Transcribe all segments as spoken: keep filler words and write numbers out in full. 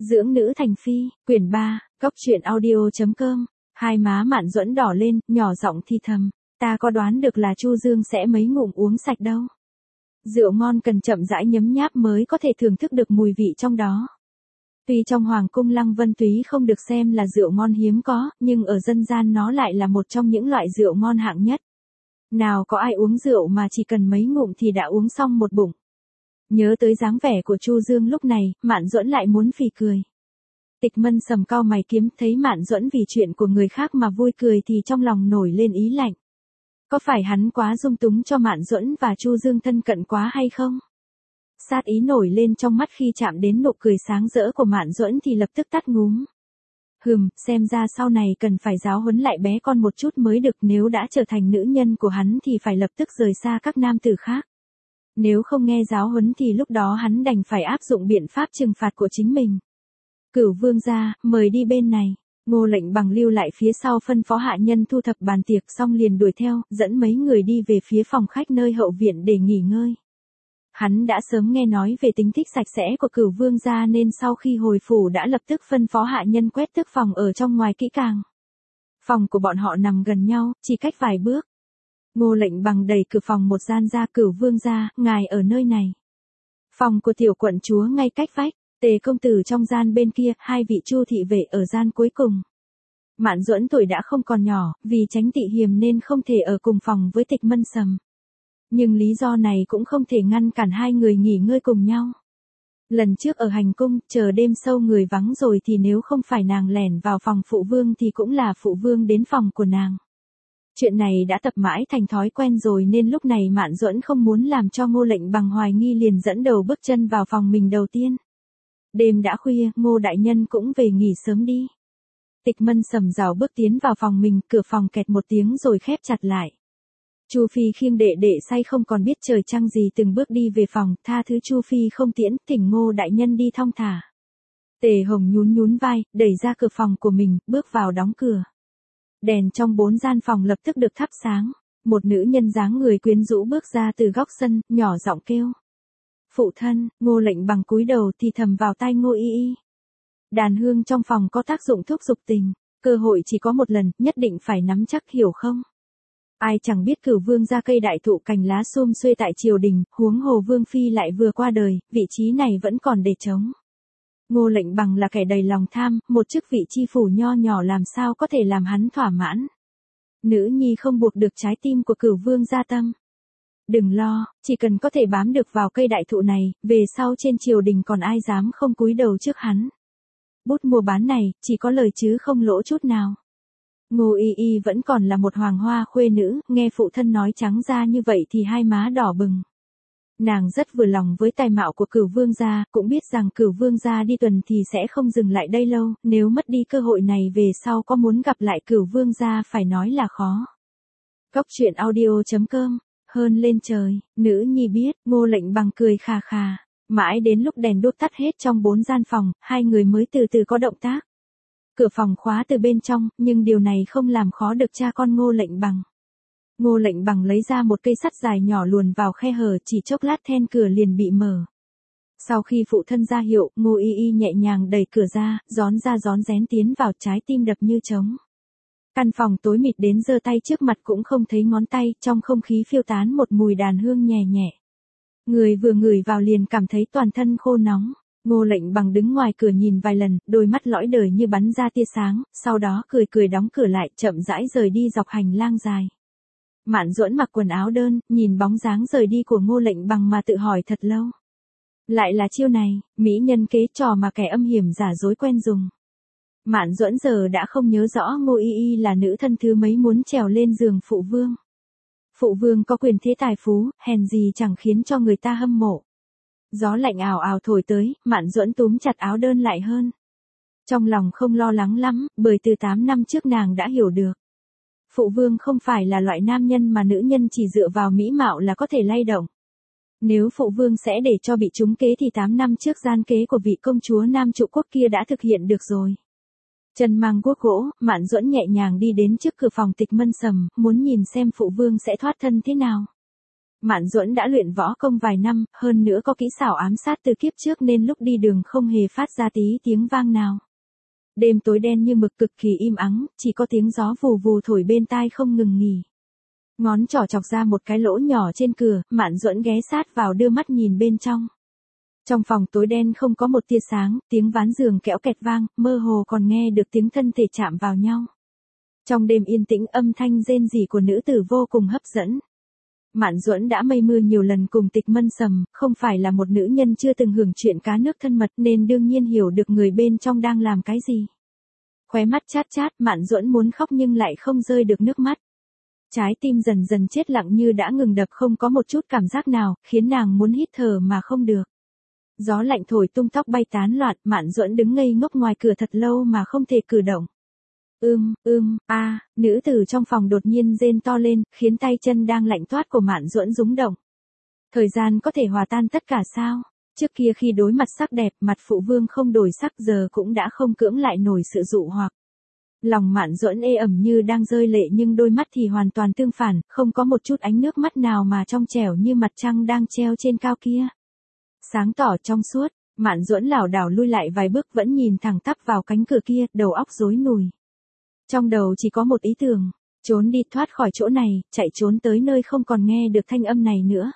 Dưỡng nữ thành phi, quyển ba, Cóc truyện audio chấm com. Hai má Mạn Duẫn đỏ lên, nhỏ giọng thì thầm, ta có đoán được là Chu Dương sẽ mấy ngụm uống sạch đâu. Rượu ngon cần chậm rãi nhấm nháp mới có thể thưởng thức được mùi vị trong đó. Tuy trong hoàng cung Lăng Vân Túy không được xem là rượu ngon hiếm có, nhưng ở dân gian nó lại là một trong những loại rượu ngon hạng nhất. Nào có ai uống rượu mà chỉ cần mấy ngụm thì đã uống xong một bụng. Nhớ tới dáng vẻ của Chu Dương lúc này, Mạn Duẫn lại muốn phì cười. Tịch Mân sầm cau mày kiếm, thấy Mạn Duẫn vì chuyện của người khác mà vui cười thì trong lòng nổi lên ý lạnh. Có phải hắn quá dung túng cho Mạn Duẫn và Chu Dương thân cận quá hay không? Sát ý nổi lên trong mắt khi chạm đến nụ cười sáng rỡ của Mạn Duẫn thì lập tức tắt ngúm. Hừm, xem ra sau này cần phải giáo huấn lại bé con một chút mới được, nếu đã trở thành nữ nhân của hắn thì phải lập tức rời xa các nam tử khác. Nếu không nghe giáo huấn thì lúc đó hắn đành phải áp dụng biện pháp trừng phạt của chính mình. Cửu vương gia, mời đi bên này. Ngô Lệnh Bằng lưu lại phía sau phân phó hạ nhân thu thập bàn tiệc xong liền đuổi theo, dẫn mấy người đi về phía phòng khách nơi hậu viện để nghỉ ngơi. Hắn đã sớm nghe nói về tính thích sạch sẽ của Cửu vương gia nên sau khi hồi phủ đã lập tức phân phó hạ nhân quét tước phòng ở trong ngoài kỹ càng. Phòng của bọn họ nằm gần nhau, chỉ cách vài bước. Ngô Lệnh Bằng đẩy cửa phòng một gian ra, Cửu vương gia, ngài ở nơi này. Phòng của tiểu quận chúa ngay cách vách, Tề công tử trong gian bên kia, hai vị Chu thị vệ ở gian cuối cùng. Mạn Duẫn tuổi đã không còn nhỏ, vì tránh tị hiềm nên không thể ở cùng phòng với Tịch Mân sầm. Nhưng lý do này cũng không thể ngăn cản hai người nghỉ ngơi cùng nhau. Lần trước ở hành cung, chờ đêm sâu người vắng rồi thì nếu không phải nàng lẻn vào phòng phụ vương thì cũng là phụ vương đến phòng của nàng. Chuyện này đã tập mãi thành thói quen rồi nên lúc này Mạn Duẫn không muốn làm cho Ngô Lệnh Bằng hoài nghi, liền dẫn đầu bước chân vào phòng mình đầu tiên. Đêm đã khuya, Ngô đại nhân cũng về nghỉ sớm đi. Tịch Mân sầm rào bước tiến vào phòng mình, cửa phòng kẹt một tiếng rồi khép chặt lại. Chu Phi khiêng đệ đệ say không còn biết trời trăng gì từng bước đi về phòng, tha thứ Chu Phi không tiễn, thỉnh Ngô đại nhân đi thong thả. Tề Hồng nhún nhún vai, đẩy ra cửa phòng của mình, bước vào đóng cửa. Đèn trong bốn gian phòng lập tức được thắp sáng. Một nữ nhân dáng người quyến rũ bước ra từ góc sân, nhỏ giọng kêu. Phụ thân. Ngô Lệnh Bằng cúi đầu thì thầm vào tai Ngô Y Y. Đàn hương trong phòng có tác dụng thúc giục tình, cơ hội chỉ có một lần, nhất định phải nắm chắc, hiểu không? Ai chẳng biết Cửu vương gia cây đại thụ cành lá sum xuê tại triều đình, huống hồ vương phi lại vừa qua đời, vị trí này vẫn còn để trống. Ngô Lệnh Bằng là kẻ đầy lòng tham, một chức vị chi phủ nho nhỏ làm sao có thể làm hắn thỏa mãn. Nữ nhi không buộc được trái tim của Cửu vương gia tâm. Đừng lo, chỉ cần có thể bám được vào cây đại thụ này, về sau trên triều đình còn ai dám không cúi đầu trước hắn. Bút mua bán này, chỉ có lời chứ không lỗ chút nào. Ngô Y Y vẫn còn là một hoàng hoa khuê nữ, nghe phụ thân nói trắng ra như vậy thì hai má đỏ bừng. Nàng rất vừa lòng với tài mạo của Cửu vương gia, cũng biết rằng Cửu vương gia đi tuần thì sẽ không dừng lại đây lâu, nếu mất đi cơ hội này về sau có muốn gặp lại Cửu vương gia phải nói là khó. Cóc truyện audio chấm com. Hơn lên trời, nữ nhi biết, Ngô Lệnh Bằng cười khà khà. Mãi đến lúc đèn đốt tắt hết trong bốn gian phòng, hai người mới từ từ có động tác. Cửa phòng khóa từ bên trong, nhưng điều này không làm khó được cha con Ngô Lệnh Bằng. Ngô Lệnh Bằng lấy ra một cây sắt dài nhỏ luồn vào khe hở, chỉ chốc lát then cửa liền bị mở. Sau khi phụ thân ra hiệu, Ngô Y Y nhẹ nhàng đẩy cửa ra, rón ra rón rén tiến vào, trái tim đập như trống. Căn phòng tối mịt đến giơ tay trước mặt cũng không thấy ngón tay, trong không khí phiêu tán một mùi đàn hương nhẹ nhẹ. Người vừa ngửi vào liền cảm thấy toàn thân khô nóng. Ngô Lệnh Bằng đứng ngoài cửa nhìn vài lần, đôi mắt lõi đời như bắn ra tia sáng, sau đó cười cười đóng cửa lại, chậm rãi rời đi dọc hành lang dài. Mạn Duẫn mặc quần áo đơn, nhìn bóng dáng rời đi của Ngô Lệnh Bằng mà tự hỏi thật lâu. Lại là chiêu này, mỹ nhân kế trò mà kẻ âm hiểm giả dối quen dùng. Mạn Duẫn giờ đã không nhớ rõ Ngô Y Y là nữ thân thứ mấy muốn trèo lên giường phụ vương. Phụ vương có quyền thế tài phú, hèn gì chẳng khiến cho người ta hâm mộ. Gió lạnh ào ào thổi tới, Mạn Duẫn túm chặt áo đơn lại hơn. Trong lòng không lo lắng lắm, bởi từ tám năm trước nàng đã hiểu được. Phụ vương không phải là loại nam nhân mà nữ nhân chỉ dựa vào mỹ mạo là có thể lay động. Nếu phụ vương sẽ để cho bị trúng kế thì tám năm trước gian kế của vị công chúa Nam Trụ Quốc kia đã thực hiện được rồi. Chân mang guốc gỗ, Mạn Duẫn nhẹ nhàng đi đến trước cửa phòng Tịch Mân sầm, muốn nhìn xem phụ vương sẽ thoát thân thế nào. Mạn Duẫn đã luyện võ công vài năm, hơn nữa có kỹ xảo ám sát từ kiếp trước nên lúc đi đường không hề phát ra tí tiếng vang nào. Đêm tối đen như mực cực kỳ im ắng, chỉ có tiếng gió vù vù thổi bên tai không ngừng nghỉ. Ngón trỏ chọc ra một cái lỗ nhỏ trên cửa, Mạn Duẫn ghé sát vào đưa mắt nhìn bên trong. Trong phòng tối đen không có một tia sáng, tiếng ván giường kẽo kẹt vang, mơ hồ còn nghe được tiếng thân thể chạm vào nhau. Trong đêm yên tĩnh âm thanh rên rỉ của nữ tử vô cùng hấp dẫn. Mạn Duẫn đã mây mưa nhiều lần cùng Tịch Mân Sầm, không phải là một nữ nhân chưa từng hưởng chuyện cá nước thân mật nên đương nhiên hiểu được người bên trong đang làm cái gì. Khóe mắt chát chát, Mạn Duẫn muốn khóc nhưng lại không rơi được nước mắt. Trái tim dần dần chết lặng như đã ngừng đập, không có một chút cảm giác nào, khiến nàng muốn hít thở mà không được. Gió lạnh thổi tung tóc bay tán loạn, Mạn Duẫn đứng ngây ngốc ngoài cửa thật lâu mà không thể cử động. Ưm, ưm, a, à, nữ tử trong phòng đột nhiên rên to lên, khiến tay chân đang lạnh toát của Mạn Duẫn rúng động. Thời gian có thể hòa tan tất cả sao? Trước kia khi đối mặt sắc đẹp, mặt phụ vương không đổi sắc, giờ cũng đã không cưỡng lại nổi sự dụ hoặc. Lòng Mạn Duẫn ê ẩm như đang rơi lệ nhưng đôi mắt thì hoàn toàn tương phản, không có một chút ánh nước mắt nào mà trong trẻo như mặt trăng đang treo trên cao kia. Sáng tỏ trong suốt, Mạn Duẫn lảo đảo lui lại vài bước vẫn nhìn thẳng tắp vào cánh cửa kia, đầu óc rối nùi. Trong đầu chỉ có một ý tưởng, trốn đi thoát khỏi chỗ này, chạy trốn tới nơi không còn nghe được thanh âm này nữa.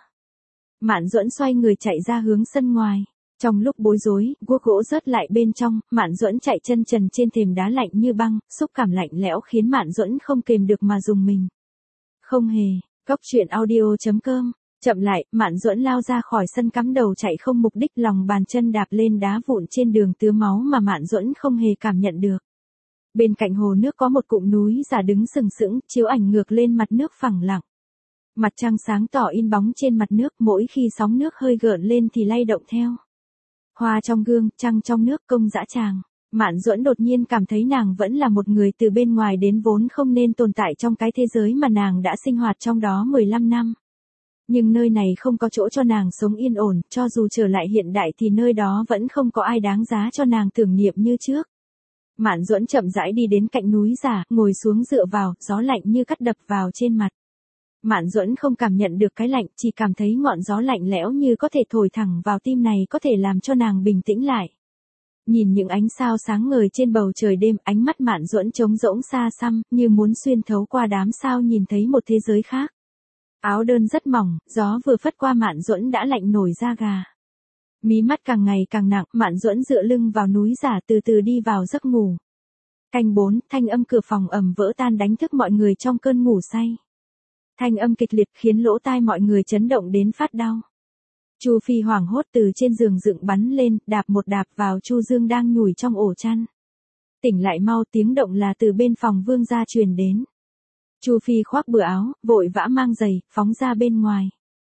Mạn Duẫn xoay người chạy ra hướng sân ngoài. Trong lúc bối rối, guốc gỗ rớt lại bên trong, Mạn Duẫn chạy chân trần trên thềm đá lạnh như băng, xúc cảm lạnh lẽo khiến Mạn Duẫn không kềm được mà rùng mình. Không hề, Cốc truyện audio chấm com. Chậm lại, Mạn Duẫn lao ra khỏi sân cắm đầu chạy không mục đích, lòng bàn chân đạp lên đá vụn trên đường tứa máu mà Mạn Duẫn không hề cảm nhận được. Bên cạnh hồ nước có một cụm núi giả đứng sừng sững, chiếu ảnh ngược lên mặt nước phẳng lặng. Mặt trăng sáng tỏ in bóng trên mặt nước, mỗi khi sóng nước hơi gợn lên thì lay động theo. Hoa trong gương, trăng trong nước, công dã tràng. Mạn Duẫn đột nhiên cảm thấy nàng vẫn là một người từ bên ngoài đến, vốn không nên tồn tại trong cái thế giới mà nàng đã sinh hoạt trong đó mười lăm năm. Nhưng nơi này không có chỗ cho nàng sống yên ổn, cho dù trở lại hiện đại thì nơi đó vẫn không có ai đáng giá cho nàng tưởng niệm như trước. Mạn Duẫn chậm rãi đi đến cạnh núi giả, ngồi xuống dựa vào, gió lạnh như cắt đập vào trên mặt. Mạn Duẫn không cảm nhận được cái lạnh, chỉ cảm thấy ngọn gió lạnh lẽo như có thể thổi thẳng vào tim này, có thể làm cho nàng bình tĩnh lại. Nhìn những ánh sao sáng ngời trên bầu trời đêm, ánh mắt Mạn Duẫn trống rỗng xa xăm, như muốn xuyên thấu qua đám sao nhìn thấy một thế giới khác. Áo đơn rất mỏng, gió vừa phất qua Mạn Duẫn đã lạnh nổi da gà. Mí mắt càng ngày càng nặng, Mạn Duẫn dựa lưng vào núi giả từ từ đi vào giấc ngủ. Canh bốn, thanh âm cửa phòng ầm vỡ tan đánh thức mọi người trong cơn ngủ say. Thanh âm kịch liệt khiến lỗ tai mọi người chấn động đến phát đau. Chu Phi hoảng hốt từ trên giường dựng bắn lên, đạp một đạp vào Chu Dương đang nhủi trong ổ chăn. Tỉnh lại mau, tiếng động là từ bên phòng vương gia truyền đến. Chu Phi khoác bừa áo, vội vã mang giày, phóng ra bên ngoài.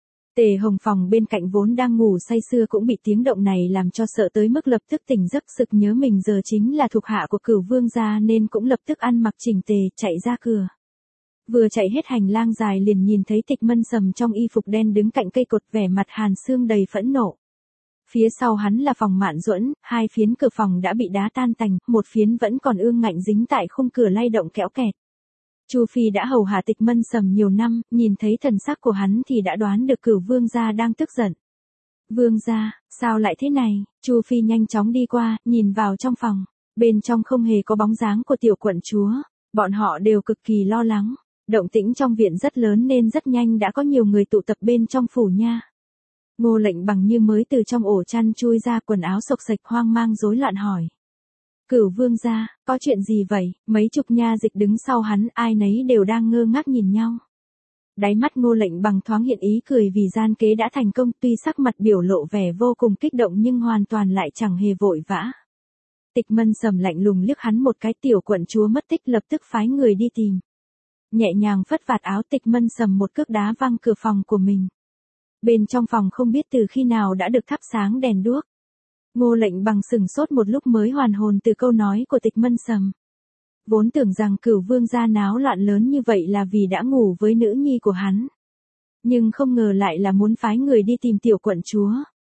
Tề Hồng phòng bên cạnh vốn đang ngủ say sưa cũng bị tiếng động này làm cho sợ tới mức lập tức tỉnh giấc, sực nhớ mình giờ chính là thuộc hạ của Cửu vương gia nên cũng lập tức ăn mặc chỉnh tề, chạy ra cửa. Vừa chạy hết hành lang dài liền nhìn thấy Tịch Mân Sầm trong y phục đen đứng cạnh cây cột, vẻ mặt hàn xương đầy phẫn nộ. Phía sau hắn là phòng Mạn Duẫn, hai phiến cửa phòng đã bị đá tan tành, một phiến vẫn còn ương ngạnh dính tại khung cửa lay động kéo kẹt. Chu Phi đã hầu hạ Tịch Mân Sầm nhiều năm, nhìn thấy thần sắc của hắn thì đã đoán được Cửu vương gia đang tức giận. Vương gia, sao lại thế này? Chu Phi nhanh chóng đi qua, nhìn vào trong phòng. Bên trong không hề có bóng dáng của tiểu quận chúa. Bọn họ đều cực kỳ lo lắng. Động tĩnh trong viện rất lớn nên rất nhanh đã có nhiều người tụ tập bên trong phủ nha. Ngô Lệnh Bằng như mới từ trong ổ chăn chui ra, quần áo xộc xệch hoang mang rối loạn hỏi. Cửu vương gia, có chuyện gì vậy? Mấy chục nha dịch đứng sau hắn, ai nấy đều đang ngơ ngác nhìn nhau. Đáy mắt Ngô Lệnh Bằng thoáng hiện ý cười vì gian kế đã thành công, tuy sắc mặt biểu lộ vẻ vô cùng kích động nhưng hoàn toàn lại chẳng hề vội vã. Tịch Mân Sầm lạnh lùng liếc hắn một cái, tiểu quận chúa mất tích, lập tức phái người đi tìm. Nhẹ nhàng phất vạt áo, Tịch Mân Sầm một cước đá văng cửa phòng của mình. Bên trong phòng không biết từ khi nào đã được thắp sáng đèn đuốc. Ngô Lệnh Bằng sừng sốt một lúc mới hoàn hồn từ câu nói của Tịch Mân Sầm. Vốn tưởng rằng Cửu vương gia náo loạn lớn như vậy là vì đã ngủ với nữ nhi của hắn. Nhưng không ngờ lại là muốn phái người đi tìm tiểu quận chúa.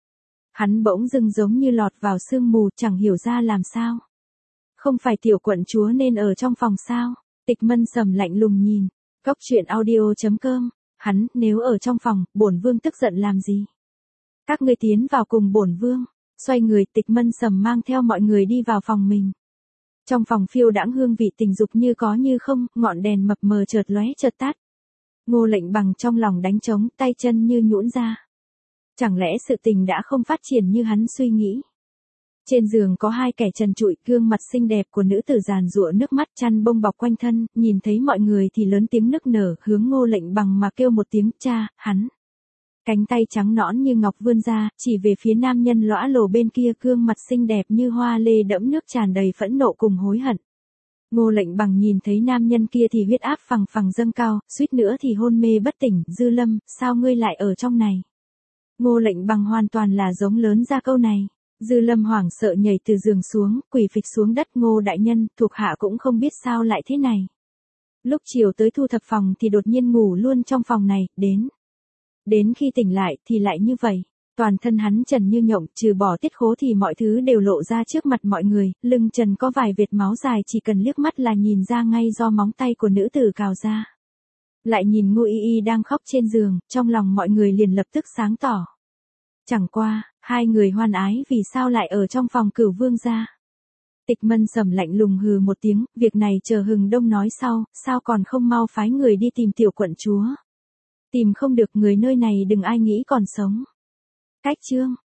Hắn bỗng dưng giống như lọt vào sương mù, chẳng hiểu ra làm sao. Không phải tiểu quận chúa nên ở trong phòng sao? Tịch Mân Sầm lạnh lùng nhìn. Cốc truyện audio chấm com hắn, nếu ở trong phòng, bổn vương tức giận làm gì? Các ngươi tiến vào cùng bổn vương. Xoay người, Tịch Mân Sầm mang theo mọi người đi vào phòng mình. Trong phòng phiêu đãng hương vị tình dục như có như không, ngọn đèn mập mờ chợt lóe chợt tắt. Ngô Lệnh Bằng trong lòng đánh trống, tay chân như nhũn ra. Chẳng lẽ sự tình đã không phát triển như hắn suy nghĩ? Trên giường có hai kẻ trần trụi, gương mặt xinh đẹp của nữ tử giàn giụa nước mắt, chăn bông bọc quanh thân, nhìn thấy mọi người thì lớn tiếng nức nở, hướng Ngô Lệnh Bằng mà kêu một tiếng, cha, hắn. Cánh tay trắng nõn như ngọc vươn ra, chỉ về phía nam nhân lõa lồ bên kia, gương mặt xinh đẹp như hoa lê đẫm nước tràn đầy phẫn nộ cùng hối hận. Ngô Lệnh Bằng nhìn thấy nam nhân kia thì huyết áp phằng phằng dâng cao, suýt nữa thì hôn mê bất tỉnh, Dư Lâm, sao ngươi lại ở trong này? Ngô Lệnh Bằng hoàn toàn là giống lớn ra câu này. Dư Lâm hoảng sợ nhảy từ giường xuống, quỳ phịch xuống đất. Ngô đại nhân, thuộc hạ cũng không biết sao lại thế này. Lúc chiều tới thu thập phòng thì đột nhiên ngủ luôn trong phòng này, đến. Đến khi tỉnh lại thì lại như vậy. Toàn thân hắn trần như nhộng, trừ bỏ tiết khố thì mọi thứ đều lộ ra trước mặt mọi người, lưng trần có vài vệt máu dài chỉ cần liếc mắt là nhìn ra ngay do móng tay của nữ tử cào ra. Lại nhìn Ngô Y Y đang khóc trên giường, trong lòng mọi người liền lập tức sáng tỏ. Chẳng qua, hai người hoan ái vì sao lại ở trong phòng Cửu Vương gia. Tịch Mân Sầm lạnh lùng hừ một tiếng, việc này chờ Hừng Đông nói sau, sao còn không mau phái người đi tìm tiểu quận chúa. Tìm không được người nơi này đừng ai nghĩ còn sống. Cách chương